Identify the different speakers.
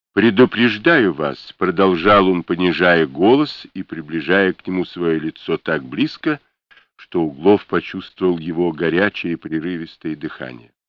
Speaker 1: «Предупреждаю вас», — продолжал он, понижая голос и приближая к нему свое лицо так близко, что Углов почувствовал его горячее и прерывистое дыхание.